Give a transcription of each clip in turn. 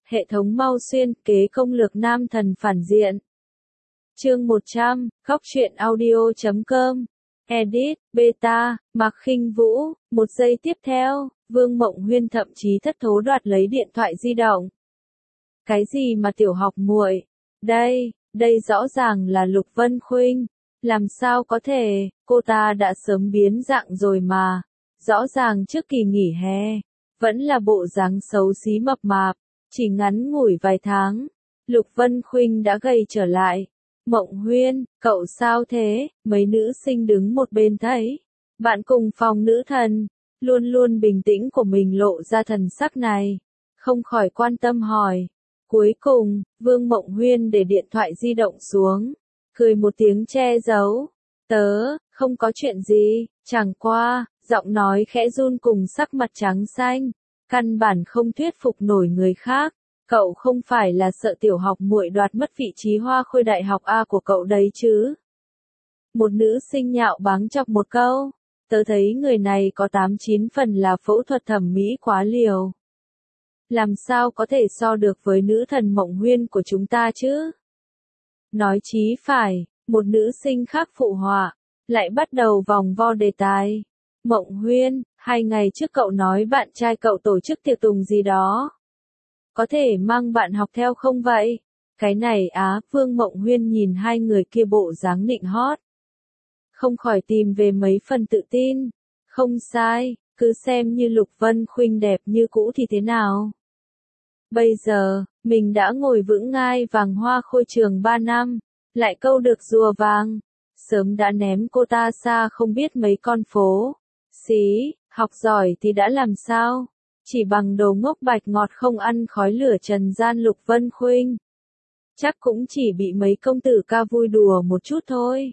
Hệ thống mau xuyên kế công lược nam thần phản diện. Chương 100, khóc chuyện audio.com. Edit, beta, Mạc Khinh Vũ. Một giây tiếp theo, Vương Mộng Huyên thậm chí thất thố đoạt lấy điện thoại di động. Cái gì mà tiểu học muội? Đây rõ ràng là Lục Vân Khuynh. Làm sao có thể, cô ta đã sớm biến dạng rồi mà. Rõ ràng trước kỳ nghỉ hè, vẫn là bộ dáng xấu xí mập mạp. Chỉ ngắn ngủi vài tháng, Lục Vân Khuynh đã gầy trở lại. Mộng Huyên, cậu sao thế? Mấy nữ sinh đứng một bên thấy. Bạn cùng phòng nữ thần, luôn luôn bình tĩnh của mình lộ ra thần sắc này. Không khỏi quan tâm hỏi. Cuối cùng, Vương Mộng Huyên để điện thoại di động xuống. Cười một tiếng che giấu. Không có chuyện gì, chẳng qua, giọng nói khẽ run cùng sắc mặt trắng xanh. Căn bản không thuyết phục nổi người khác. Cậu không phải là sợ tiểu học muội đoạt mất vị trí hoa khôi đại học A của cậu đấy chứ? Một nữ sinh nhạo báng chọc một câu. Tớ thấy người này có 8-9 phần là phẫu thuật thẩm mỹ quá liều. Làm sao có thể so được với nữ thần Mộng Huyên của chúng ta chứ? Nói chí phải, một nữ sinh khác phụ họa, lại bắt đầu vòng vo đề tài. Mộng Huyên, 2 ngày trước cậu nói bạn trai cậu tổ chức tiệc tùng gì đó. Có thể mang bạn học theo không vậy? Cái này Vương Mộng Huyên nhìn hai người kia bộ dáng nịnh hót. Không khỏi tìm về mấy phần tự tin. Không sai, cứ xem như Lục Vân Khuynh đẹp như cũ thì thế nào? Bây giờ, mình đã ngồi vững ngai vàng hoa khôi trường 3 năm, lại câu được rùa vàng. Sớm đã ném cô ta xa không biết mấy con phố. Xí, học giỏi thì đã làm sao? Chỉ bằng đồ ngốc bạch ngọt không ăn khói lửa trần gian Lục Vân Khuynh. Chắc cũng chỉ bị mấy công tử ca vui đùa một chút thôi.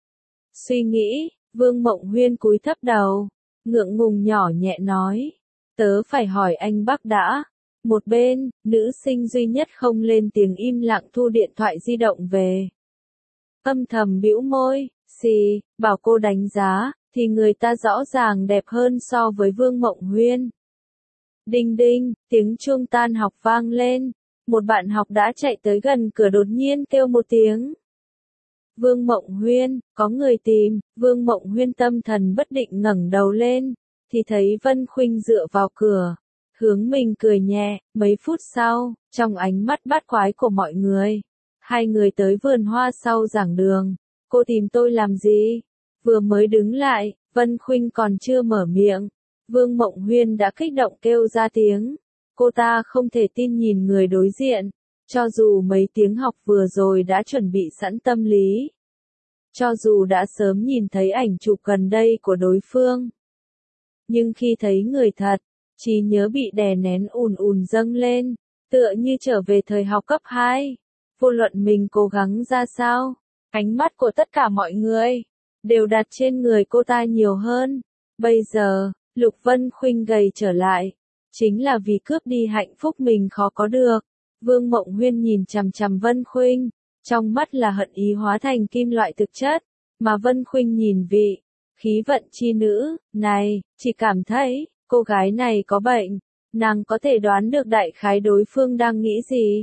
Suy nghĩ, Vương Mộng Huyên cúi thấp đầu, ngượng ngùng nhỏ nhẹ nói. Tớ phải hỏi anh Bắc đã. Một bên, nữ sinh duy nhất không lên tiếng im lặng thu điện thoại di động về. Âm thầm bĩu môi, bảo cô đánh giá, thì người ta rõ ràng đẹp hơn so với Vương Mộng Huyên. Đinh đinh, tiếng chuông tan học vang lên. Một bạn học đã chạy tới gần cửa đột nhiên kêu một tiếng. Vương Mộng Huyên, có người tìm. Vương Mộng Huyên tâm thần bất định ngẩng đầu lên, thì thấy Vân Khuynh dựa vào cửa, hướng mình cười nhẹ. Mấy phút sau, trong ánh mắt bát quái của mọi người, hai người tới vườn hoa sau giảng đường. Cô tìm tôi làm gì? Vừa mới đứng lại, Vân Khuynh còn chưa mở miệng, Vương Mộng Huyên đã kích động kêu ra tiếng. Cô ta không thể tin nhìn người đối diện, cho dù mấy tiếng học vừa rồi đã chuẩn bị sẵn tâm lý. Cho dù đã sớm nhìn thấy ảnh chụp gần đây của đối phương. Nhưng khi thấy người thật, trí nhớ bị đè nén ùn dâng lên, tựa như trở về thời học cấp 2. Vô luận mình cố gắng ra sao, ánh mắt của tất cả mọi người đều đặt trên người cô ta nhiều hơn. Bây giờ, Lục Vân Khuynh gầy trở lại, chính là vì cướp đi hạnh phúc mình khó có được. Vương Mộng Huyên nhìn chằm chằm Vân Khuynh, trong mắt là hận ý hóa thành kim loại thực chất, mà Vân Khuynh nhìn vị khí vận chi nữ này, chỉ cảm thấy cô gái này có bệnh. Nàng có thể đoán được đại khái đối phương đang nghĩ gì.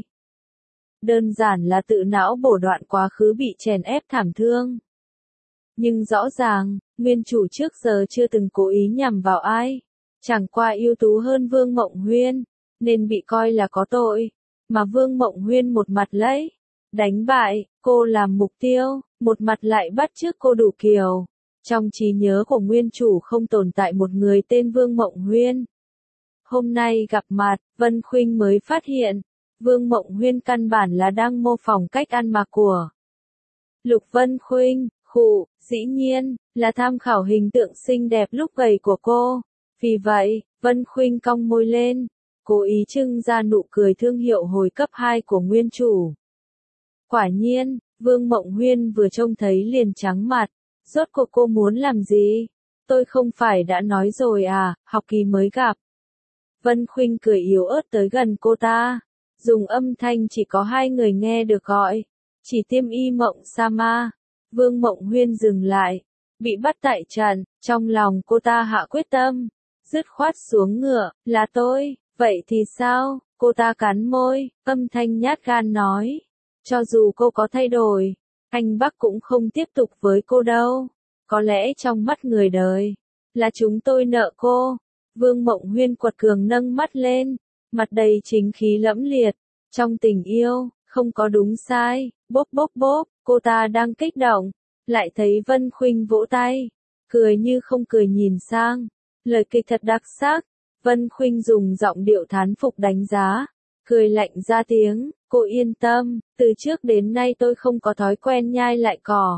Đơn giản là tự não bổ đoạn quá khứ bị chèn ép thảm thương. Nhưng rõ ràng, nguyên chủ trước giờ chưa từng cố ý nhằm vào ai. Chẳng qua ưu tú hơn Vương Mộng Huyên, nên bị coi là có tội. Mà Vương Mộng Huyên một mặt lấy đánh bại cô làm mục tiêu, một mặt lại bắt chước cô đủ kiểu. Trong trí nhớ của nguyên chủ không tồn tại một người tên Vương Mộng Huyên. Hôm nay gặp mặt, Vân Khuynh mới phát hiện, Vương Mộng Huyên căn bản là đang mô phỏng cách ăn mặc của Lục Vân Khuynh. Dĩ nhiên, là tham khảo hình tượng xinh đẹp lúc gầy của cô. Vì vậy, Vân Khuynh cong môi lên, cố ý trưng ra nụ cười thương hiệu hồi cấp 2 của nguyên chủ. Quả nhiên, Vương Mộng Huyên vừa trông thấy liền trắng mặt. Rốt cuộc cô muốn làm gì? Tôi không phải đã nói rồi à, học kỳ mới gặp. Vân Khuynh cười yếu ớt tới gần cô ta, dùng âm thanh chỉ có 2 người nghe được gọi. Chỉ Tiêm Y Mộng Sama. Vương Mộng Huyên dừng lại, bị bắt tại trận, trong lòng cô ta hạ quyết tâm, dứt khoát xuống ngựa. Là tôi, vậy thì sao? Cô ta cắn môi, âm thanh nhát gan nói. Cho dù cô có thay đổi, anh Bắc cũng không tiếp tục với cô đâu. Có lẽ trong mắt người đời, là chúng tôi nợ cô. Vương Mộng Huyên quật cường nâng mắt lên, mặt đầy chính khí lẫm liệt. Trong tình yêu, không có đúng sai, bốp bốp bốp, cô ta đang kích động. Lại thấy Vân Khuynh vỗ tay, cười như không cười nhìn sang. Lời kịch thật đặc sắc. Vân Khuynh dùng giọng điệu thán phục đánh giá, cười lạnh ra tiếng, cô yên tâm, từ trước đến nay tôi không có thói quen nhai lại cỏ.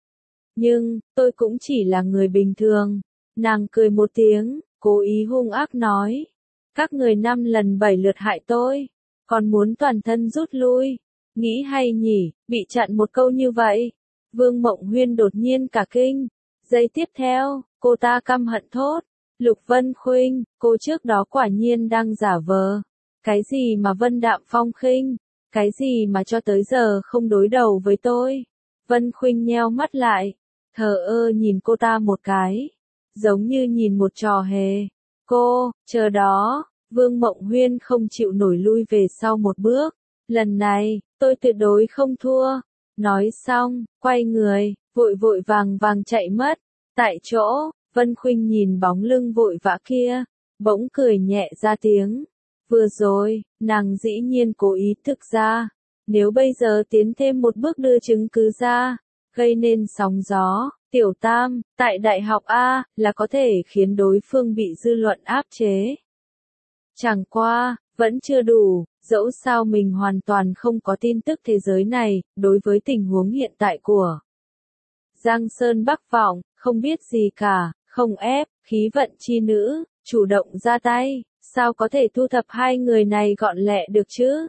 Nhưng, tôi cũng chỉ là người bình thường. Nàng cười một tiếng, cố ý hung ác nói. Các người 5 lần 7 lượt hại tôi, còn muốn toàn thân rút lui. Nghĩ hay nhỉ, bị chặn một câu như vậy. Vương Mộng Huyên đột nhiên cả kinh. Giây tiếp theo, cô ta căm hận thốt. Lục Vân Khuynh, cô trước đó quả nhiên đang giả vờ. Cái gì mà Vân Đạm Phong khinh, cái gì mà cho tới giờ không đối đầu với tôi. Vân Khuynh nheo mắt lại, thờ ơ nhìn cô ta một cái, giống như nhìn một trò hề. Cô, chờ đó, Vương Mộng Huyên không chịu nổi lui về sau một bước. Lần này, tôi tuyệt đối không thua. Nói xong, quay người, vội vội vàng vàng chạy mất. Tại chỗ, Vân Khuynh nhìn bóng lưng vội vã kia, bỗng cười nhẹ ra tiếng. Vừa rồi, nàng dĩ nhiên cố ý thực ra. Nếu bây giờ tiến thêm một bước đưa chứng cứ ra, gây nên sóng gió, Tiểu Tam, tại Đại học A, là có thể khiến đối phương bị dư luận áp chế. Chẳng qua, vẫn chưa đủ, dẫu sao mình hoàn toàn không có tin tức thế giới này, đối với tình huống hiện tại của Giang Sơn Bắc Vọng, không biết gì cả, không ép, khí vận chi nữ, chủ động ra tay, sao có thể thu thập hai người này gọn lẹ được chứ?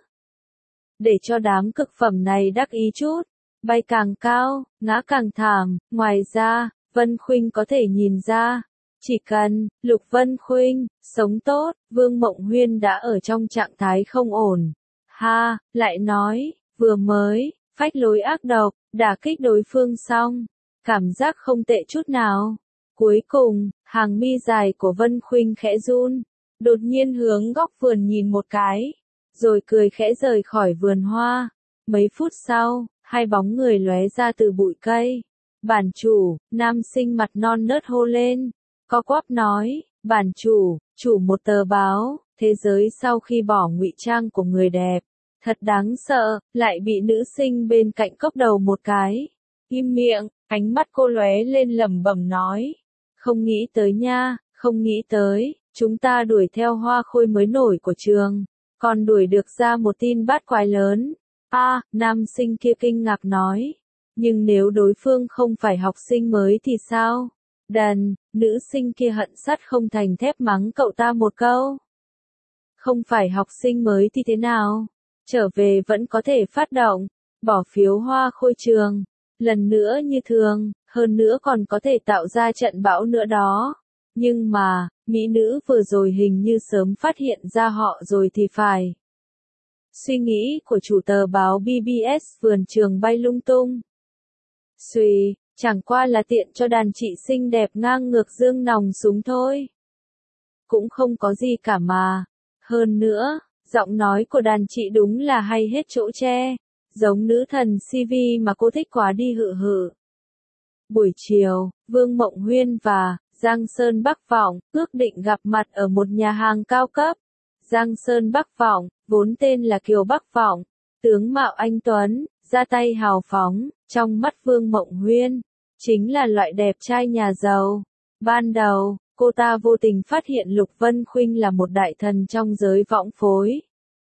Để cho đám cực phẩm này đắc ý chút, bay càng cao, ngã càng thảm, ngoài ra, Vân Khuynh có thể nhìn ra, chỉ cần, Lục Vân Khuynh, sống tốt, Vương Mộng Huyên đã ở trong trạng thái không ổn. Ha, lại nói, vừa mới, phách lối ác độc, đả kích đối phương xong, cảm giác không tệ chút nào. Cuối cùng, hàng mi dài của Vân Khuynh khẽ run, đột nhiên hướng góc vườn nhìn một cái, rồi cười khẽ rời khỏi vườn hoa. Mấy phút sau, hai bóng người lóe ra từ bụi cây. Bản chủ, nam sinh mặt non nớt hô lên, co quắp nói, bản chủ, chủ một tờ báo, thế giới sau khi bỏ ngụy trang của người đẹp, thật đáng sợ, lại bị nữ sinh bên cạnh cốc đầu một cái. Im miệng, ánh mắt cô lóe lên lẩm bẩm nói, không nghĩ tới nha, không nghĩ tới, chúng ta đuổi theo hoa khôi mới nổi của trường, còn đuổi được ra một tin bát quái lớn. Nam sinh kia kinh ngạc nói, nhưng nếu đối phương không phải học sinh mới thì sao? Đần, nữ sinh kia hận sắt không thành thép mắng cậu ta một câu. Không phải học sinh mới thì thế nào? Trở về vẫn có thể phát động, bỏ phiếu hoa khôi trường, lần nữa như thường, hơn nữa còn có thể tạo ra trận bão nữa đó. Nhưng mà, mỹ nữ vừa rồi hình như sớm phát hiện ra họ rồi thì phải. Suy nghĩ của chủ tờ báo BBS vườn trường bay lung tung. Xùy, chẳng qua là tiện cho đàn chị xinh đẹp ngang ngược dương nòng súng thôi. Cũng không có gì cả mà. Hơn nữa, giọng nói của đàn chị đúng là hay hết chỗ che, giống nữ thần CV mà cô thích quá đi hự hự. Buổi chiều, Vương Mộng Huyên và Giang Sơn Bắc Vọng ước định gặp mặt ở một nhà hàng cao cấp. Giang Sơn Bắc Vọng, vốn tên là Kiều Bắc Vọng, tướng mạo anh tuấn, ra tay hào phóng, trong mắt Vương Mộng Huyên, chính là loại đẹp trai nhà giàu. Ban đầu, cô ta vô tình phát hiện Lục Vân Khuynh là một đại thần trong giới võng phối.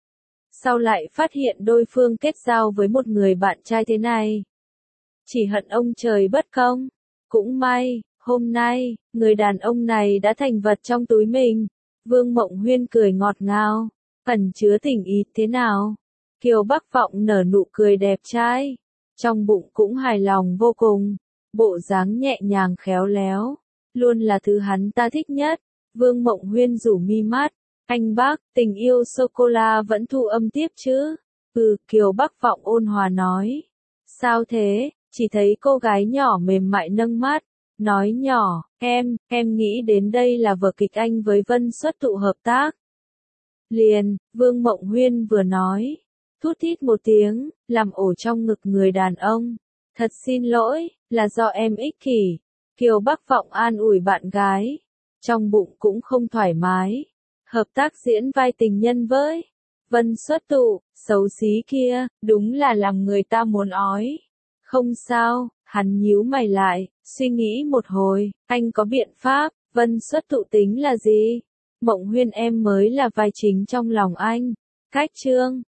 Sau lại phát hiện đối phương kết giao với một người bạn trai thế này. Chỉ hận ông trời bất công. Cũng may, hôm nay, người đàn ông này đã thành vật trong túi mình. Vương Mộng Huyên cười ngọt ngào, ẩn chứa tình ý thế nào. Kiều Bắc Vọng nở nụ cười đẹp trai, trong bụng cũng hài lòng vô cùng. Bộ dáng nhẹ nhàng khéo léo, luôn là thứ hắn ta thích nhất. Vương Mộng Huyên rủ mi mắt, anh bác, tình yêu sô-cô-la vẫn thu âm tiếp chứ? Kiều Bắc Vọng ôn hòa nói. Sao thế? Chỉ thấy cô gái nhỏ mềm mại nâng mắt, nói nhỏ, em nghĩ đến đây là vở kịch anh với Vân Xuất Tụ hợp tác. Liền, Vương Mộng Huyên vừa nói, thút thít một tiếng, làm ổ trong ngực người đàn ông. Thật xin lỗi, là do em ích kỷ. Kiều Bắc Vọng an ủi bạn gái. Trong bụng cũng không thoải mái. Hợp tác diễn vai tình nhân với Vân Xuất Tụ, xấu xí kia, đúng là làm người ta muốn ói. Không sao, hắn nhíu mày lại, suy nghĩ một hồi, anh có biện pháp. Vân Xuất Tụ tính là gì? Mộng Huyên em mới là vai chính trong lòng anh. Cách chương